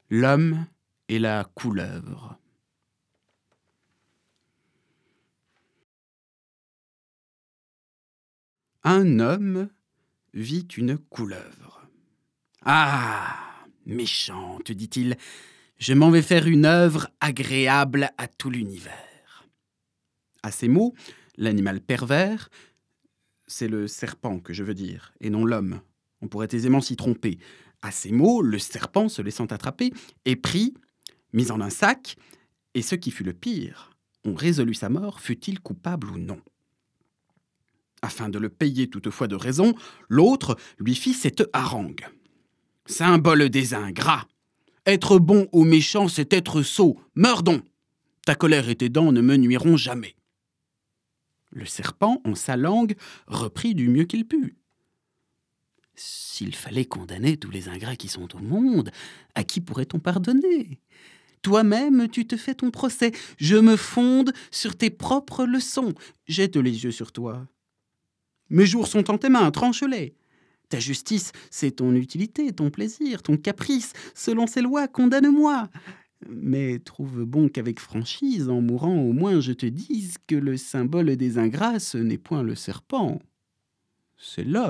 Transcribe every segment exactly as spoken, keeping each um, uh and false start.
L'homme et la couleuvre. Un homme vit une couleuvre. « Ah, méchante, dit-il, je m'en vais faire une œuvre agréable à tout l'univers. » À ces mots, l'animal pervers, c'est le serpent que je veux dire, et non l'homme. On pourrait aisément s'y tromper. À ces mots, le serpent, se laissant attraper, est pris, mis en un sac, et ce qui fut le pire, on résolut sa mort, fût-il coupable ou non. Afin de le payer toutefois de raison, l'autre lui fit cette harangue. « Symbole des ingrats! Être bon ou méchant, c'est être sot. Meurs donc! Ta colère et tes dents ne me nuiront jamais. » Le serpent, en sa langue, reprit du mieux qu'il put. « S'il fallait condamner tous les ingrats qui sont au monde, à qui pourrait-on pardonner ? Toi-même, tu te fais ton procès. Je me fonde sur tes propres leçons. Jette les yeux sur toi. Mes jours sont en tes mains, tranche-les. Ta justice, c'est ton utilité, ton plaisir, ton caprice. Selon ces lois, condamne-moi. Mais trouve bon qu'avec franchise, en mourant, au moins je te dise que le symbole des ingrats, ce n'est point le serpent, c'est l'homme. »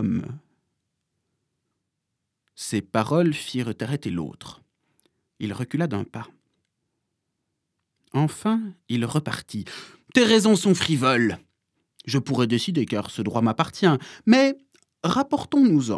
Ces paroles firent arrêter l'autre. Il recula d'un pas. Enfin, il repartit. « Tes raisons sont frivoles. Je pourrais décider, car ce droit m'appartient, mais rapportons-nous-en. »«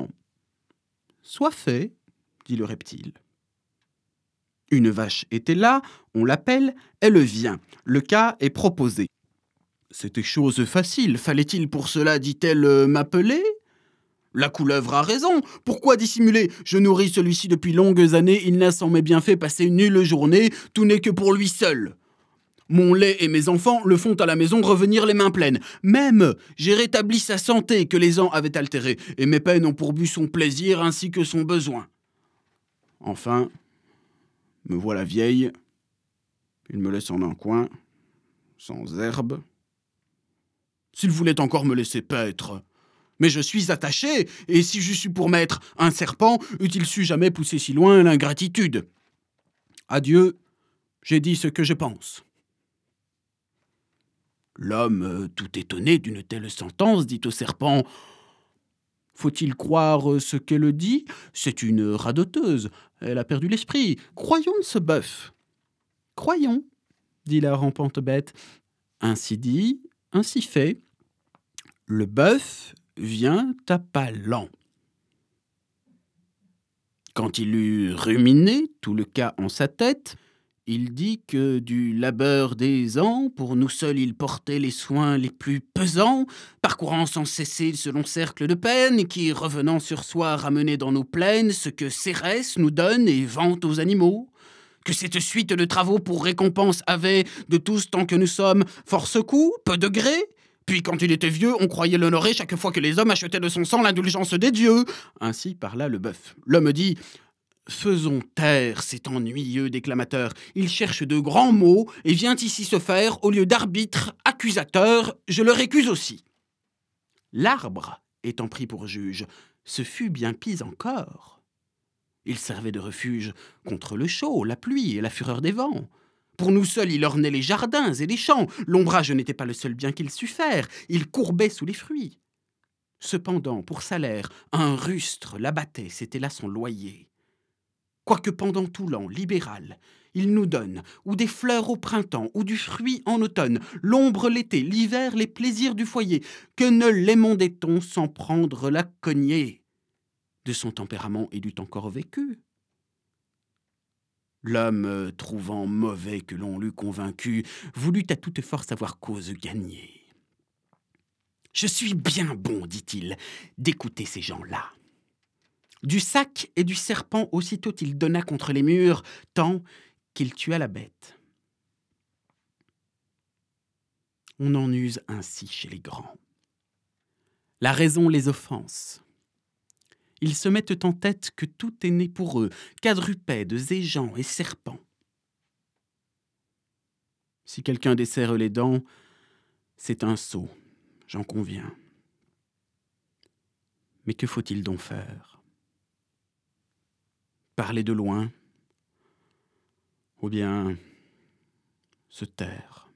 Soit fait, » dit le reptile. Une vache était là, on l'appelle, elle vient. Le cas est proposé. C'était chose facile, fallait-il pour cela, dit-elle, euh, m'appeler ? La couleuvre a raison, pourquoi dissimuler ? Je nourris celui-ci depuis longues années, il n'a sans mes bienfaits passé une nulle journée, tout n'est que pour lui seul. Mon lait et mes enfants le font à la maison revenir les mains pleines. Même, j'ai rétabli sa santé que les ans avaient altérée, et mes peines ont pour but son plaisir ainsi que son besoin. Enfin, me voilà vieille, il me laisse en un coin, sans herbe. S'il voulait encore me laisser paître, mais je suis attaché, et si j'eusse eu pour maître un serpent, eût-il su jamais pousser si loin l'ingratitude. Adieu, j'ai dit ce que je pense. L'homme, tout étonné d'une telle sentence, dit au serpent « Faut-il croire ce qu'elle dit ? C'est une radoteuse, elle a perdu l'esprit. Croyons ce bœuf. »« Croyons, » dit la rampante bête. Ainsi dit, ainsi fait. Le bœuf vient à pas lents. Quand il eut ruminé tout le cas en sa tête, il dit que du labeur des ans, pour nous seuls il portait les soins les plus pesants, parcourant sans cesser ce long cercle de peine, qui, revenant sur soi, ramenait dans nos plaines ce que Cérès nous donne et vante aux animaux, que cette suite de travaux pour récompense avait, de tous tant que nous sommes, force coût, peu de gré. Puis quand il était vieux, on croyait l'honorer chaque fois que les hommes achetaient de son sang l'indulgence des dieux. Ainsi parla le bœuf. L'homme dit « Faisons taire cet ennuyeux déclamateur. Il cherche de grands mots et vient ici se faire, au lieu d'arbitre, accusateur. Je le récuse aussi. » L'arbre, étant pris pour juge, ce fut bien pis encore. Il servait de refuge contre le chaud, la pluie et la fureur des vents. Pour nous seuls, il ornait les jardins et les champs. L'ombrage n'était pas le seul bien qu'il sût faire. Il courbait sous les fruits. Cependant, pour salaire, un rustre l'abattait, c'était là son loyer. Quoique pendant tout l'an, libéral, il nous donne ou des fleurs au printemps, ou du fruit en automne, l'ombre l'été, l'hiver, les plaisirs du foyer, que ne l'émondait-on sans prendre la cognée de son tempérament et du encore vécu. L'homme, trouvant mauvais que l'on l'eût convaincu, voulut à toute force avoir cause gagnée. « Je suis bien bon, dit-il, d'écouter ces gens-là. » Du sac et du serpent aussitôt il donna contre les murs, tant qu'il tua la bête. On en use ainsi chez les grands. La raison les offense. Ils se mettent en tête que tout est né pour eux, quadrupèdes, et gens et serpents. Si quelqu'un desserre les dents, c'est un sot, j'en conviens. Mais que faut-il donc faire ? Parler de loin, ou bien se taire.